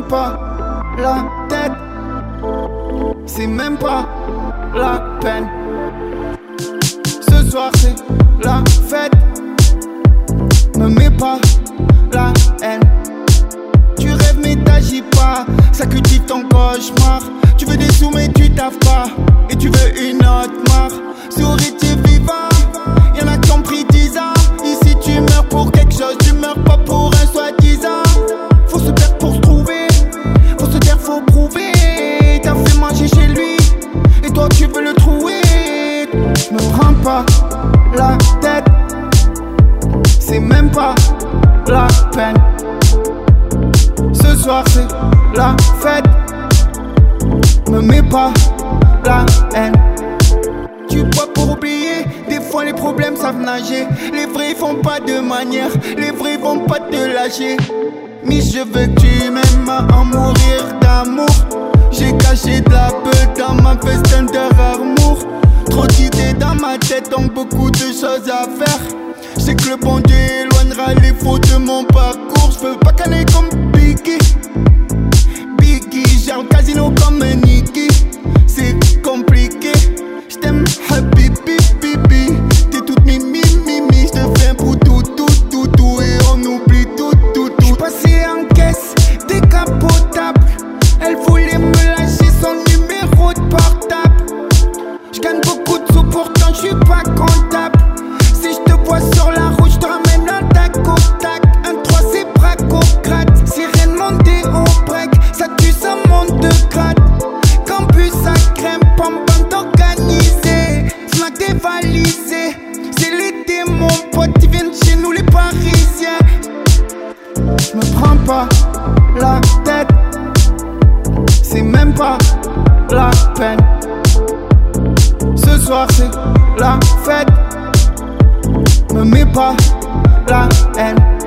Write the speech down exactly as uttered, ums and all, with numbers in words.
pas la tête, c'est même pas la peine. Ce soir c'est la fête, me mets pas la haine. Tu rêves mais t'agis pas, ça cultive ton cauchemar. Tu veux des sous mais tu taffes pas, et tu veux une autre marre. Souris t'es vivant, y'en a qui ont pris dix ans. Ici tu meurs pour quelque chose, tu meurs pas pour un soi-disant. Faut se perdre pour se trouver, faut se taire, faut prouver. T'as fait manger chez lui, et toi tu veux le trouver. Je me prends pas la tête, c'est même pas la peine. Ce soir c'est la fête, me mets pas la haine. Tu bois pour oublier, des fois les problèmes savent nager. Les vrais font pas de manière, les vrais vont pas te lâcher. Miss, je veux que tu m'aimes à en mourir d'amour. J'ai caché de la peur dans ma veste under Armour. Trop d'idées dans ma tête, donc beaucoup de choses à faire. Je sais que le bon Dieu éloignera les faux de mon parcours. Je veux pas canner comme Biggie. Biggie, j'ai un casino comme un Nicky. C'est compliqué. J't'aime habibi, bibi. T'es toute mimi, mimi. J'te fais pour tout, tout, tout, tout. Et on oublie tout, tout, tout. J'passais en caisse, décapotable. Elle voulait me lâcher son numéro de portable. J'gagne beaucoup de sous, pourtant j'suis pas comptable. Si j'te vois sur la route, j'te ramène un tac au tac. Un trois c'est bracocrate. Sirène montée au break, ça tue, ça monte de grade. Campus à crème, pomme-pomme organisée. Flingue dévalisé, c'est l'été mon pote. Ils viennent chez nous les Parisiens. J'me prends pas la tête, c'est même pas la peine. Ce soir c'est la fête, me mets pas la haine.